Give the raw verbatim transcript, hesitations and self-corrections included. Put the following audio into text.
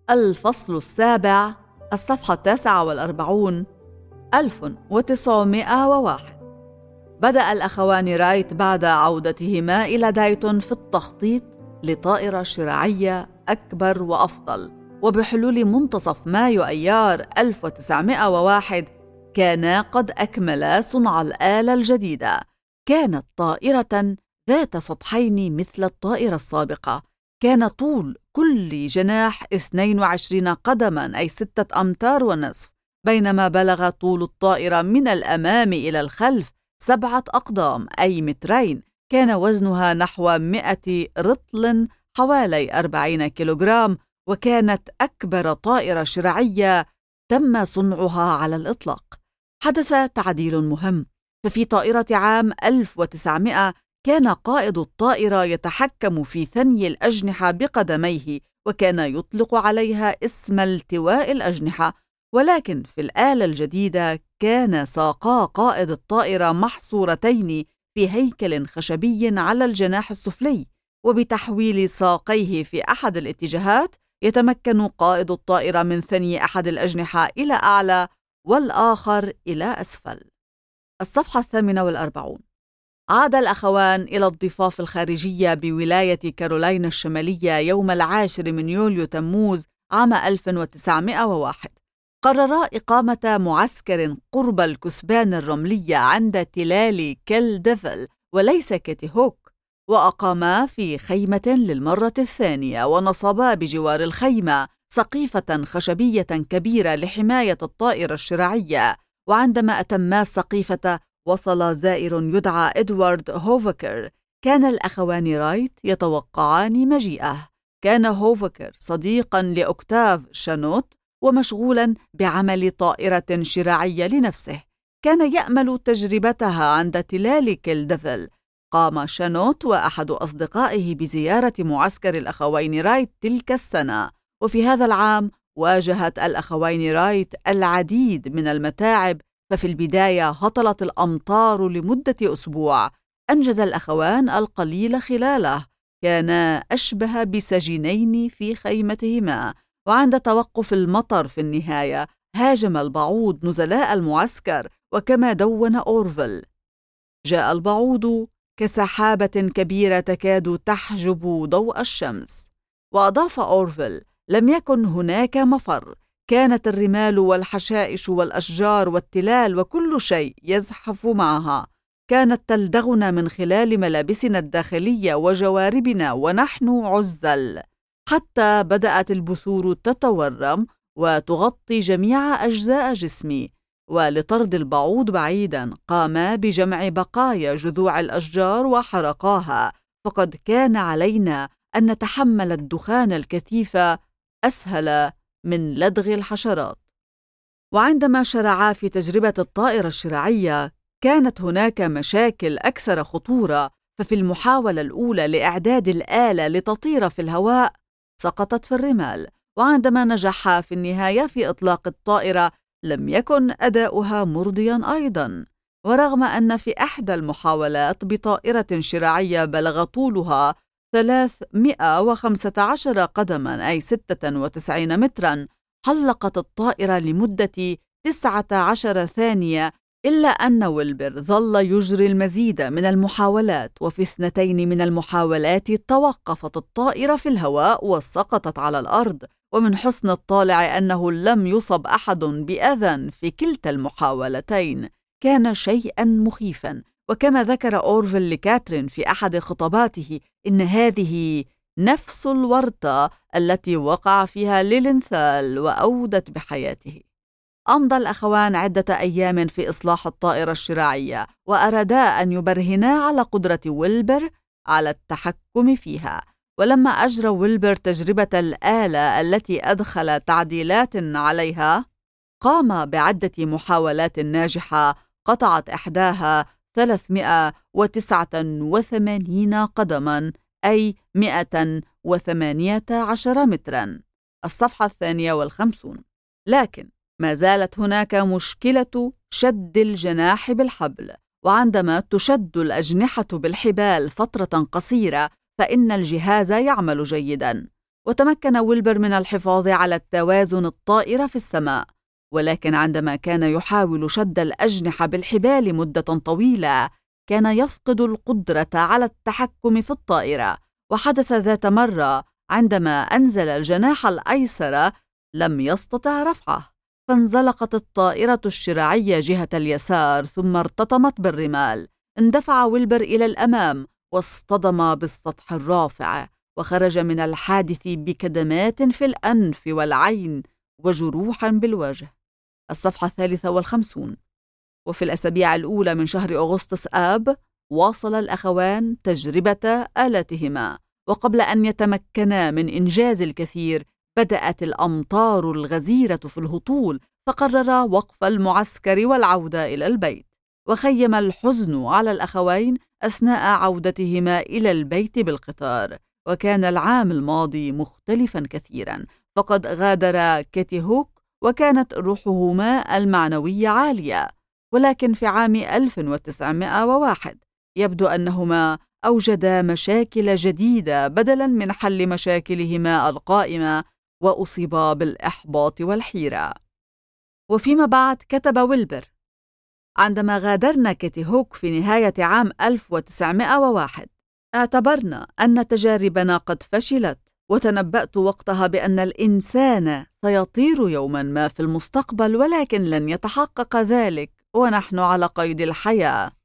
الفصل السابع، الصفحة التاسعة والأربعون. ألف وتسعمائة وواحد. بدأ الأخوان رايت بعد عودتهما إلى دايتون في التخطيط لطائرة شراعية أكبر وأفضل، وبحلول منتصف مايو أيار ألف وتسعمائة وواحد كانا قد أكملا صنع الآلة الجديدة. كانت طائرة ذات سطحين مثل الطائرة السابقة. كان طول كل جناح اثنين وعشرين قدماً، أي ستة أمتار ونصف، بينما بلغ طول الطائرة من الأمام إلى الخلف سبعة أقدام، أي مترين. كان وزنها نحو مئة رطل، حوالي أربعين كيلوغرام، وكانت أكبر طائرة شراعية تم صنعها على الإطلاق. حدث تعديل مهم، ففي طائرة عام ألف وتسعمائة كان قائد الطائرة يتحكم في ثني الأجنحة بقدميه، وكان يطلق عليها اسم التواء الأجنحة. ولكن في الآلة الجديدة كان ساقا قائد الطائرة محصورتين في هيكل خشبي على الجناح السفلي، وبتحويل ساقيه في أحد الاتجاهات يتمكن قائد الطائرة من ثني أحد الأجنحة إلى أعلى والآخر إلى أسفل. الصفحة الثامنة والأربعون. عاد الأخوان إلى الضفاف الخارجية بولاية كارولاينا الشمالية يوم العاشر من يوليو تموز عام ألف وتسعمائة وواحد. قررا إقامة معسكر قرب الكثبان الرملية عند تلال كيل ديفل وليس كيتي هوك، وأقاما في خيمة للمرة الثانية، ونصبا بجوار الخيمة سقيفة خشبية كبيرة لحماية الطائرة الشراعية. وعندما أتما السقيفة وصل زائر يدعى إدوارد هوفكر. كان الأخوان رايت يتوقعان مجيئه. كان هوفكر صديقاً لأوكتاف شانوت ومشغولاً بعمل طائرة شراعية لنفسه، كان يأمل تجربتها عند تلال كيل ديفل. قام شانوت وأحد أصدقائه بزيارة معسكر الأخوين رايت تلك السنة، وفي هذا العام واجهت الأخوين رايت العديد من المتاعب. ففي البداية هطلت الأمطار لمدة أسبوع، أنجز الأخوان القليل خلاله، كانا أشبه بسجينين في خيمتهما. وعند توقف المطر في النهاية هاجم البعوض نزلاء المعسكر، وكما دون أورفيل، جاء البعوض كسحابة كبيرة تكاد تحجب ضوء الشمس. وأضاف أورفيل: لم يكن هناك مفر، كانت الرمال والحشائش والأشجار والتلال وكل شيء يزحف معها، كانت تلدغنا من خلال ملابسنا الداخلية وجواربنا ونحن عزل، حتى بدأت البثور تتورم وتغطي جميع أجزاء جسمي. ولطرد البعوض بعيدا قاما بجمع بقايا جذوع الأشجار وحرقاها، فقد كان علينا أن نتحمل الدخان الكثيف أسهل من لدغ الحشرات. وعندما شرعا في تجربة الطائرة الشراعية كانت هناك مشاكل أكثر خطورة. ففي المحاولة الأولى لإعداد الآلة لتطير في الهواء سقطت في الرمال، وعندما نجح في النهاية في إطلاق الطائرة لم يكن أداؤها مرضياً أيضاً. ورغم أن في إحدى المحاولات بطائرة شراعية بلغ طولها ثلاثمائة وخمسة عشر قدماً، أي ستة وتسعين متراً، حلقت الطائرة لمدة تسعة عشر ثانية، إلا أن ويلبر ظل يجري المزيد من المحاولات. وفي اثنتين من المحاولات توقفت الطائرة في الهواء وسقطت على الأرض، ومن حسن الطالع أنه لم يصب أحد بأذى في كلتا المحاولتين. كان شيئاً مخيفاً، وكما ذكر أورفيل لكاترين في أحد خطاباته إن هذه نفس الورطة التي وقع فيها ليلينثال وأودت بحياته. أمضى الأخوان عدة أيام في إصلاح الطائرة الشراعية، وأرادا أن يبرهنا على قدرة ويلبر على التحكم فيها. ولما أجرى ويلبر تجربة الآلة التي أدخل تعديلات عليها، قام بعدة محاولات ناجحة قطعت إحداها ثلاثمائة وتسعة وثمانين قدماً، أي مئة وثمانية عشر متراً. الصفحة الثانية والخمسون. لكن ما زالت هناك مشكلة شد الجناح بالحبل، وعندما تشد الأجنحة بالحبال فترة قصيرة فإن الجهاز يعمل جيداً. وتمكن ويلبر من الحفاظ على التوازن الطائر في السماء، ولكن عندما كان يحاول شد الأجنحة بالحبال مدة طويلة كان يفقد القدرة على التحكم في الطائرة. وحدث ذات مرة عندما أنزل الجناح الأيسر لم يستطع رفعه، فانزلقت الطائرة الشراعية جهة اليسار ثم ارتطمت بالرمال. اندفع ويلبر إلى الأمام واصطدم بالسطح الرافع، وخرج من الحادث بكدمات في الأنف والعين وجروحا بالوجه. الصفحة الثالثة والخمسون. وفي الأسابيع الأولى من شهر أغسطس آب واصل الأخوان تجربة آلاتهما، وقبل أن يتمكنا من إنجاز الكثير بدأت الأمطار الغزيرة في الهطول، فقرر وقف المعسكر والعودة إلى البيت. وخيم الحزن على الأخوين أثناء عودتهما إلى البيت بالقطار. وكان العام الماضي مختلفا كثيرا، فقد غادر كيتي هوك وكانت روحهما المعنوية عالية. ولكن في عام ألف وتسعمائة وواحد يبدو أنهما أوجدا مشاكل جديدة بدلا من حل مشاكلهما القائمة، وأصيبا بالإحباط والحيرة. وفيما بعد كتب ويلبر: عندما غادرنا كيتي هوك في نهاية عام ألف وتسعمائة وواحد اعتبرنا أن تجاربنا قد فشلت، وتنبأت وقتها بأن الإنسان سيطير يوما ما في المستقبل، ولكن لن يتحقق ذلك ونحن على قيد الحياة.